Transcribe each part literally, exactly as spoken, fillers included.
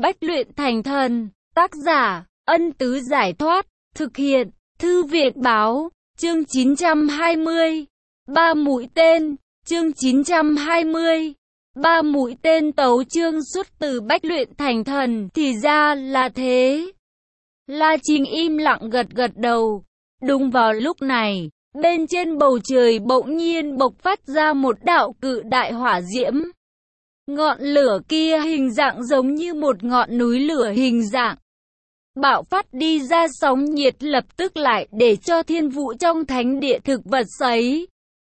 Bách luyện thành thần, tác giả, Ân Tứ Giải Thoát, thực hiện, Thư Viện Báo, chương chín trăm hai mươi. Ba mũi tên, chương chín trăm hai mươi. Ba mũi tên tấu chương xuất từ Bách luyện thành thần, thì ra là thế. La Trinh im lặng gật gật đầu. Đúng vào lúc này, bên trên bầu trời bỗng nhiên bộc phát ra một đạo cự đại hỏa diễm. Ngọn lửa kia hình dạng giống như một ngọn núi lửa hình dạng. Bạo phát đi ra sóng nhiệt lập tức lại để cho thiên vũ trong thánh địa thực vật sấy.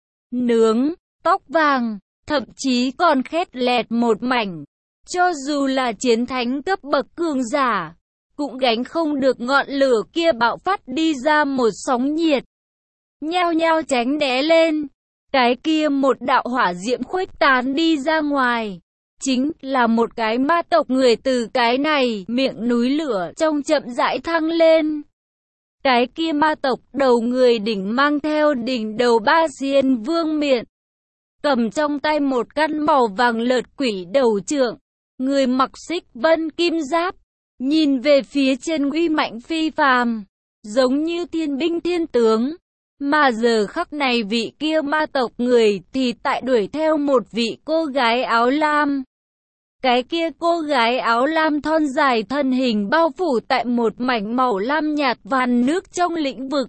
Nướng, tóc vàng, thậm chí còn khét lẹt một mảnh. Cho dù là chiến thánh cấp bậc cường giả, cũng gánh không được ngọn lửa kia bạo phát đi ra một sóng nhiệt. Nhao nhao tránh né lên. Cái kia một đạo hỏa diễm khuếch tán đi ra ngoài. Chính là một cái ma tộc người từ cái này miệng núi lửa trong chậm rãi thăng lên. Cái kia ma tộc đầu người đỉnh mang theo đỉnh đầu ba xiên vương miện. Cầm trong tay một căn màu vàng lợt quỷ đầu trượng. Người mặc xích vân kim giáp. Nhìn về phía trên uy mạnh phi phàm. Giống như thiên binh thiên tướng. Mà giờ khắc này vị kia ma tộc người thì tại đuổi theo một vị cô gái áo lam. Cái kia cô gái áo lam thon dài thân hình bao phủ tại một mảnh màu lam nhạt van nước trong lĩnh vực.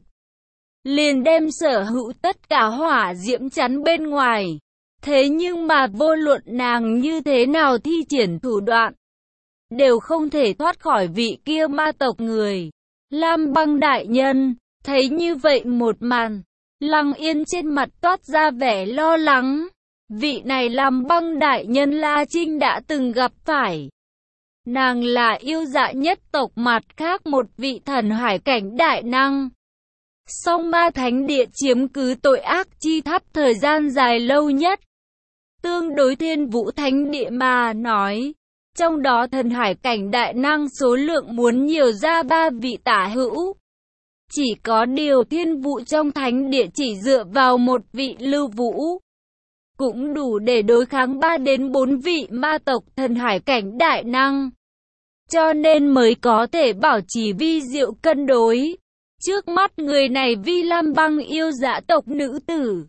Liền đem sở hữu tất cả hỏa diễm chắn bên ngoài. Thế nhưng mà vô luận nàng như thế nào thi triển thủ đoạn, đều không thể thoát khỏi vị kia ma tộc người. Lam Băng đại nhân, thấy như vậy một màn, Lăng Yên trên mặt toát ra vẻ lo lắng. Vị này Lam Băng đại nhân La Trinh đã từng gặp phải. Nàng là yêu dạ nhất tộc mặt khác một vị thần hải cảnh đại năng. Song ma thánh địa chiếm cứ tội ác chi tháp thời gian dài lâu nhất. Tương đối thiên vũ thánh địa mà nói, trong đó thần hải cảnh đại năng số lượng muốn nhiều ra ba vị tả hữu. Chỉ có điều thiên vũ trong thánh địa chỉ dựa vào một vị Lưu Vũ, cũng đủ để đối kháng ba đến bốn vị ma tộc thần hải cảnh đại năng. Cho nên mới có thể bảo trì vi diệu cân đối. Trước mắt người này Vi Lam Băng yêu dạ tộc nữ tử,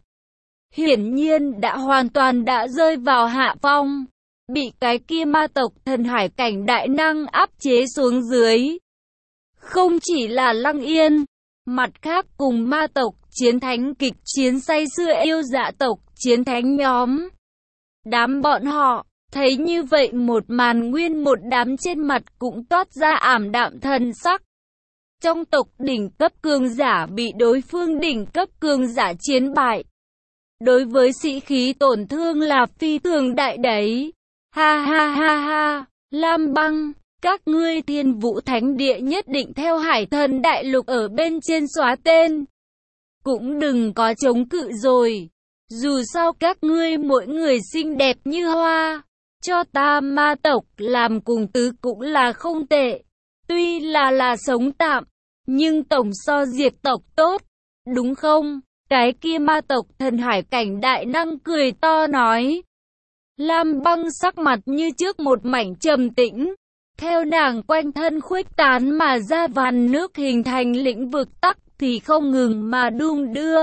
hiển nhiên đã hoàn toàn đã rơi vào hạ phong. Bị cái kia ma tộc thần hải cảnh đại năng áp chế xuống dưới. Không chỉ là Lăng Yên, mặt khác cùng ma tộc chiến thánh kịch chiến say xưa yêu dạ tộc chiến thánh nhóm. Đám bọn họ, thấy như vậy một màn nguyên một đám trên mặt cũng toát ra ảm đạm thần sắc. Trong tộc đỉnh cấp cường giả bị đối phương đỉnh cấp cường giả chiến bại. Đối với sĩ khí tổn thương là phi thường đại đấy. Ha ha ha ha, Lam Băng, các ngươi thiên vũ thánh địa nhất định theo hải thần đại lục ở bên trên xóa tên. Cũng đừng có chống cự rồi. Dù sao các ngươi mỗi người xinh đẹp như hoa. Cho ta ma tộc làm cùng tứ cũng là không tệ. Tuy là là sống tạm, nhưng tổng so diệt tộc tốt. Đúng không? Cái kia ma tộc thần hải cảnh đại năng cười to nói. Lam Băng sắc mặt như trước một mảnh trầm tĩnh. Theo nàng quanh thân khuếch tán mà ra van nước hình thành lĩnh vực tắc thì không ngừng mà đung đưa.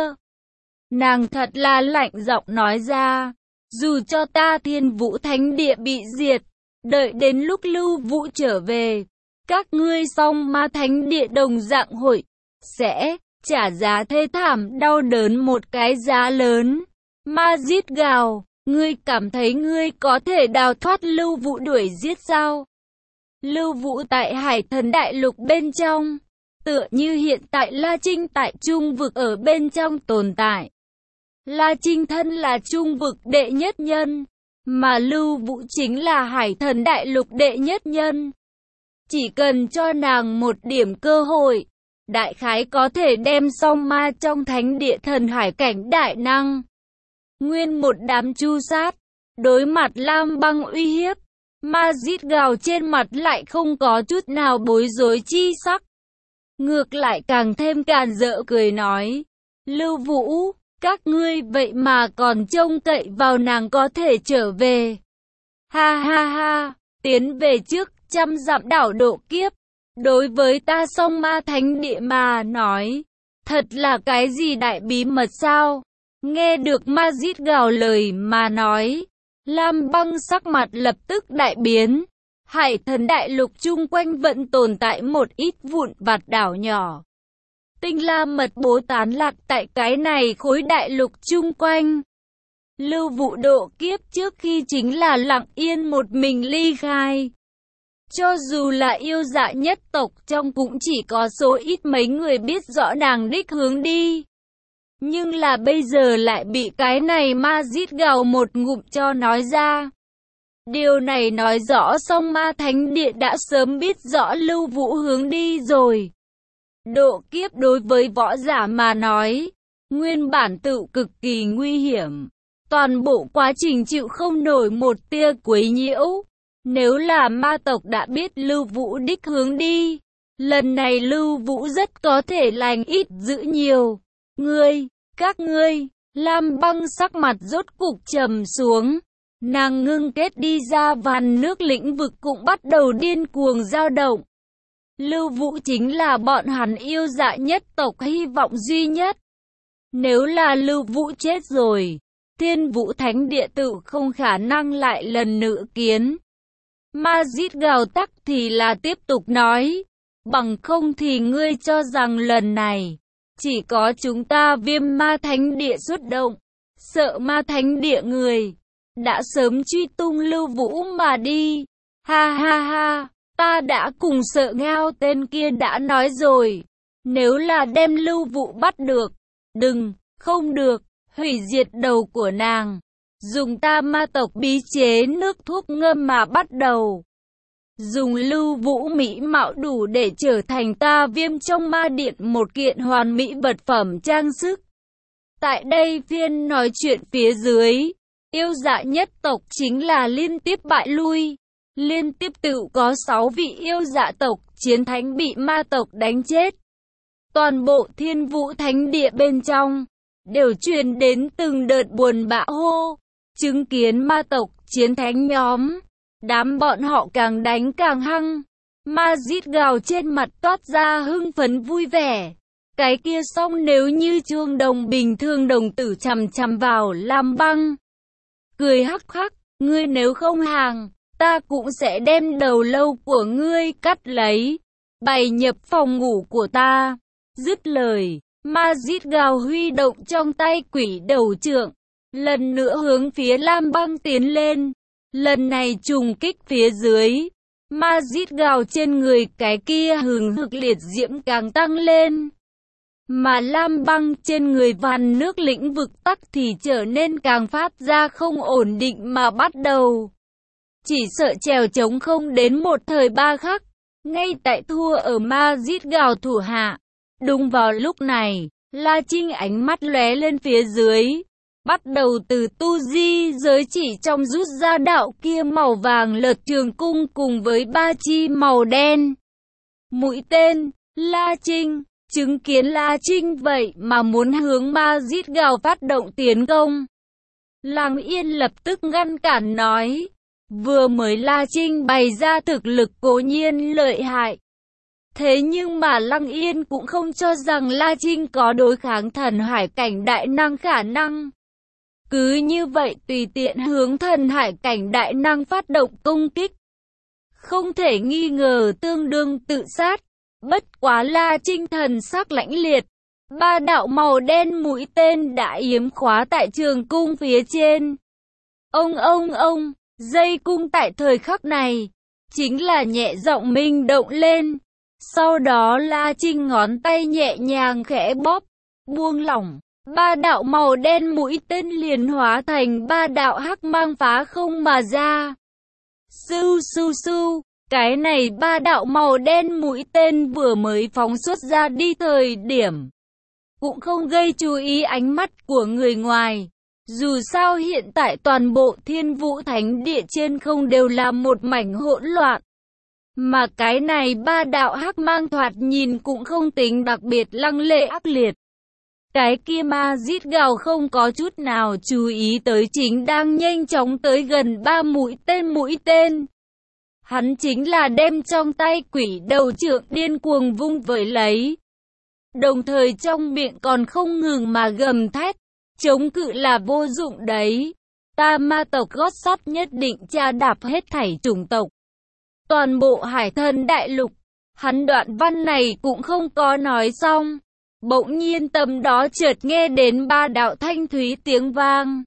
Nàng thật là lạnh giọng nói ra. Dù cho ta thiên vũ thánh địa bị diệt, đợi đến lúc Lưu Vũ trở về, các ngươi song ma thánh địa đồng dạng hội, sẽ trả giá thê thảm đau đớn một cái giá lớn. Ma giết gào. Ngươi cảm thấy ngươi có thể đào thoát Lưu Vũ đuổi giết sao? Lưu Vũ tại hải thần đại lục bên trong, tựa như hiện tại La Trinh tại trung vực ở bên trong tồn tại. La Trinh thân là trung vực đệ nhất nhân, mà Lưu Vũ chính là hải thần đại lục đệ nhất nhân. Chỉ cần cho nàng một điểm cơ hội, đại khái có thể đem song ma trong thánh địa thần hải cảnh đại năng. Nguyên một đám chu sát, đối mặt Lam Băng uy hiếp, ma rít gào trên mặt lại không có chút nào bối rối chi sắc. Ngược lại càng thêm càn rỡ cười nói, Lưu Vũ, các ngươi vậy mà còn trông cậy vào nàng có thể trở về. Ha ha ha, tiến về trước trăm dặm đảo độ kiếp. Đối với ta Song Ma Thánh Địa mà nói, thật là cái gì đại bí mật sao? Nghe được ma rít gào lời mà nói, Lam Băng sắc mặt lập tức đại biến. Hải Thần Đại Lục chung quanh vẫn tồn tại một ít vụn vặt đảo nhỏ. Tinh la mật bố tán lạc tại cái này khối đại lục chung quanh. Lưu Vũ độ kiếp trước khi chính là lặng yên một mình ly khai. Cho dù là yêu dạ nhất tộc trong cũng chỉ có số ít mấy người biết rõ nàng đích hướng đi. Nhưng là bây giờ lại bị cái này ma rít gào một ngụm cho nói ra. Điều này nói rõ Song Ma Thánh Địa đã sớm biết rõ Lưu Vũ hướng đi rồi. Độ kiếp đối với võ giả mà nói, nguyên bản tự cực kỳ nguy hiểm. Toàn bộ quá trình chịu không nổi một tia quấy nhiễu. Nếu là ma tộc đã biết Lưu Vũ đích hướng đi, lần này Lưu Vũ rất có thể lành ít dữ nhiều. Ngươi, các ngươi, Lam Băng sắc mặt rốt cục trầm xuống. Nàng ngưng kết đi ra vàn nước lĩnh vực cũng bắt đầu điên cuồng dao động. Lưu Vũ chính là bọn hắn yêu dạ nhất tộc hy vọng duy nhất. Nếu là Lưu Vũ chết rồi, Thiên Vũ Thánh Địa tự không khả năng lại lần nữa kiến. Ma rít gào tắc thì là tiếp tục nói, bằng không thì ngươi cho rằng lần này, chỉ có chúng ta Viêm Ma Thánh Địa xuất động, sợ Ma Thánh Địa người, đã sớm truy tung Lưu Vũ mà đi. Ha ha ha, ta đã cùng Sợ Ngao tên kia đã nói rồi, nếu là đem Lưu Vũ bắt được, đừng, không được, hủy diệt đầu của nàng. Dùng ta ma tộc bí chế nước thuốc ngâm mà bắt đầu. Dùng Lưu Vũ mỹ mạo đủ để trở thành ta Viêm trong ma điện một kiện hoàn mỹ vật phẩm trang sức. Tại đây phiên nói chuyện phía dưới, yêu dạ nhất tộc chính là liên tiếp bại lui. Liên tiếp tự có sáu vị yêu dạ tộc chiến thánh bị ma tộc đánh chết. Toàn bộ Thiên Vũ Thánh Địa bên trong đều truyền đến từng đợt buồn bã hô. Chứng kiến ma tộc chiến thánh nhóm, đám bọn họ càng đánh càng hăng. Ma rít gào trên mặt toát ra hưng phấn vui vẻ. Cái kia xong nếu như chuông đồng bình thường đồng tử chằm chằm vào Lam Băng. Cười hắc hắc, ngươi nếu không hàng, ta cũng sẽ đem đầu lâu của ngươi cắt lấy, bày nhập phòng ngủ của ta. Dứt lời, ma rít gào huy động trong tay quỷ đầu trượng, lần nữa hướng phía Lam Băng tiến lên. Lần này trùng kích phía dưới, ma rít gào trên người cái kia hừng hực liệt diễm càng tăng lên. Mà Lam Băng trên người vàn nước lĩnh vực tắc thì trở nên càng phát ra không ổn định mà bắt đầu. Chỉ sợ trèo trống không đến một thời ba khắc, ngay tại thua ở ma rít gào thủ hạ. Đúng vào lúc này, La Trinh ánh mắt lóe lên phía dưới, bắt đầu từ tu di giới chỉ trong rút ra đạo kia màu vàng lợt trường cung cùng với ba chi màu đen. Mũi tên, La Trinh, chứng kiến La Trinh vậy mà muốn hướng ma rít gào phát động tiến công. Lăng Yên lập tức ngăn cản nói, vừa mới La Trinh bày ra thực lực cố nhiên lợi hại. Thế nhưng mà Lăng Yên cũng không cho rằng La Trinh có đối kháng thần hải cảnh đại năng khả năng. Cứ như vậy tùy tiện hướng thần hải cảnh đại năng phát động công kích, không thể nghi ngờ tương đương tự sát. Bất quá La Trinh thần sắc lãnh liệt, ba đạo màu đen mũi tên đã yếm khóa tại trường cung phía trên. Ông ông ông, dây cung tại thời khắc này, chính là nhẹ giọng minh động lên. Sau đó La Trinh ngón tay nhẹ nhàng khẽ bóp, buông lỏng. Ba đạo màu đen mũi tên liền hóa thành ba đạo hắc mang phá không mà ra. Su su su, cái này ba đạo màu đen mũi tên vừa mới phóng xuất ra đi thời điểm, cũng không gây chú ý ánh mắt của người ngoài. Dù sao hiện tại toàn bộ Thiên Vũ Thánh Địa trên không đều là một mảnh hỗn loạn. Mà cái này ba đạo hắc mang thoạt nhìn cũng không tính đặc biệt lăng lệ ác liệt. Cái kia ma rít gào không có chút nào chú ý tới chính đang nhanh chóng tới gần ba mũi tên mũi tên. Hắn chính là đem trong tay quỷ đầu trượng điên cuồng vung vẩy lấy. Đồng thời trong miệng còn không ngừng mà gầm thét, chống cự là vô dụng đấy. Ta ma tộc gót sắt nhất định tra đạp hết thảy chủng tộc. Toàn bộ Hải Thần Đại Lục, hắn đoạn văn này cũng không có nói xong. Bỗng nhiên tầm đó chợt nghe đến ba đạo thanh thúy tiếng vang.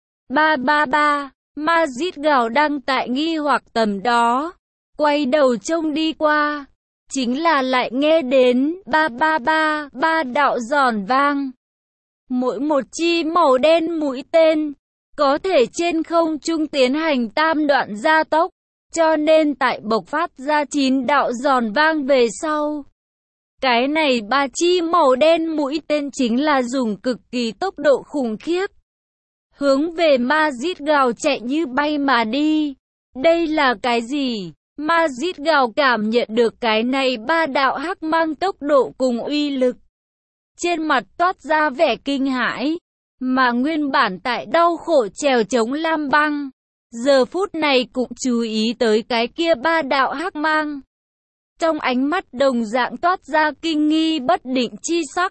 Ba ba ba, ma rít gào đang tại nghi hoặc tầm đó. Quay đầu trông đi qua, chính là lại nghe đến ba ba ba, ba đạo giòn vang. Mỗi một chi màu đen mũi tên, có thể trên không trung tiến hành tam đoạn gia tốc, cho nên tại bộc phát ra chín đạo giòn vang về sau. Cái này ba chi màu đen mũi tên chính là dùng cực kỳ tốc độ khủng khiếp. Hướng về ma rít gào chạy như bay mà đi. Đây là cái gì? Ma rít gào cảm nhận được cái này ba đạo hắc mang tốc độ cùng uy lực. Trên mặt toát ra vẻ kinh hãi. Mà nguyên bản tại đau khổ trèo chống Lam Băng, giờ phút này cũng chú ý tới cái kia ba đạo hắc mang. Trong ánh mắt đồng dạng toát ra kinh nghi bất định chi sắc.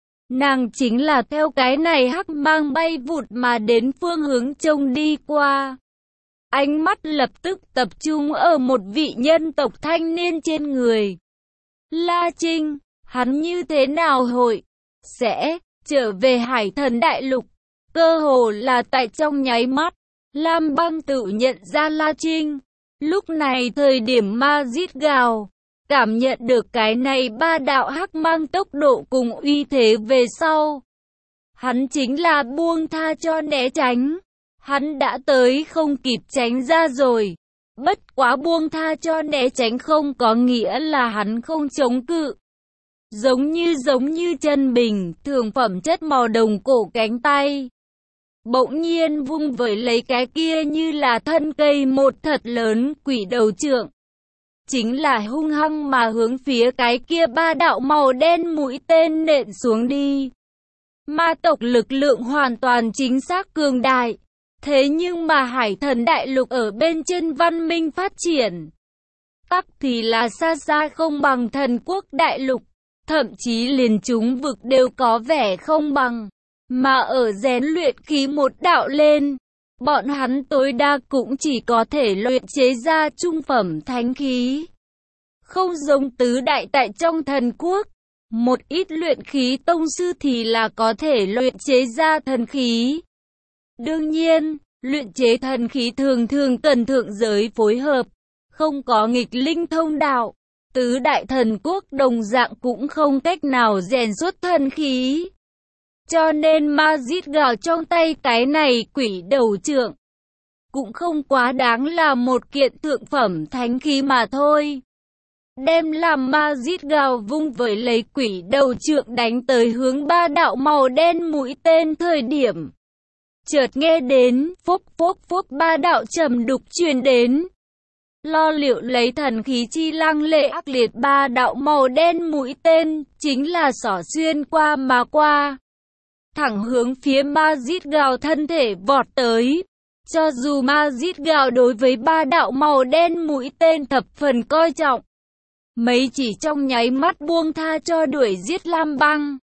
Nàng chính là theo cái này hắc mang bay vụt mà đến phương hướng trông đi qua. Ánh mắt lập tức tập trung ở một vị nhân tộc thanh niên trên người. La Trinh, hắn như thế nào hội sẽ trở về Hải Thần Đại Lục? Cơ hồ là tại trong nháy mắt, Lam Băng tự nhận ra La Trinh. Lúc này thời điểm ma rít gào, cảm nhận được cái này ba đạo hắc mang tốc độ cùng uy thế về sau. Hắn chính là buông tha cho né tránh. Hắn đã tới không kịp tránh ra rồi. Bất quá buông tha cho né tránh không có nghĩa là hắn không chống cự. Giống như giống như chân bình, thường phẩm chất màu đồng cổ cánh tay. Bỗng nhiên vung vẩy lấy cái kia như là thân cây một thật lớn quỷ đầu trượng. Chính là hung hăng mà hướng phía cái kia ba đạo màu đen mũi tên nện xuống đi. Ma tộc lực lượng hoàn toàn chính xác cường đại. Thế nhưng mà Hải Thần Đại Lục ở bên trên văn minh phát triển, tắc thì là xa xa không bằng Thần Quốc Đại Lục. Thậm chí liền chúng vực đều có vẻ không bằng. Mà ở rèn luyện khí một đạo lên, bọn hắn tối đa cũng chỉ có thể luyện chế ra trung phẩm thánh khí. Không giống tứ đại tại trong Thần Quốc, một ít luyện khí tông sư thì là có thể luyện chế ra thần khí. Đương nhiên, luyện chế thần khí thường thường cần thượng giới phối hợp, không có nghịch linh thông đạo. Tứ đại thần quốc đồng dạng cũng không cách nào rèn xuất thần khí. Cho nên ma rít gào trong tay cái này quỷ đầu trượng cũng không quá đáng là một kiện thượng phẩm thánh khí mà thôi. Đem làm ma rít gào vung với lấy quỷ đầu trượng đánh tới hướng ba đạo màu đen mũi tên thời điểm. Chợt nghe đến phốc phốc phốc ba đạo trầm đục truyền đến. Lo liệu lấy thần khí chi lăng lệ ác liệt ba đạo màu đen mũi tên, chính là xỏ xuyên qua mà qua. Thẳng hướng phía ma rít gào thân thể vọt tới. Cho dù ma rít gào đối với ba đạo màu đen mũi tên thập phần coi trọng, mấy chỉ trong nháy mắt buông tha cho đuổi giết Lam Băng.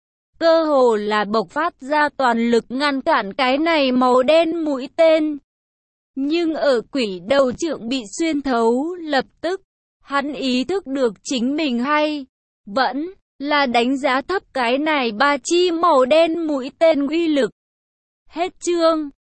Cơ hồ là bộc phát ra toàn lực ngăn cản cái này màu đen mũi tên. Nhưng ở quỷ đầu trượng bị xuyên thấu, lập tức, hắn ý thức được chính mình hay vẫn là đánh giá thấp cái này ba chi màu đen mũi tên uy lực. Hết chương.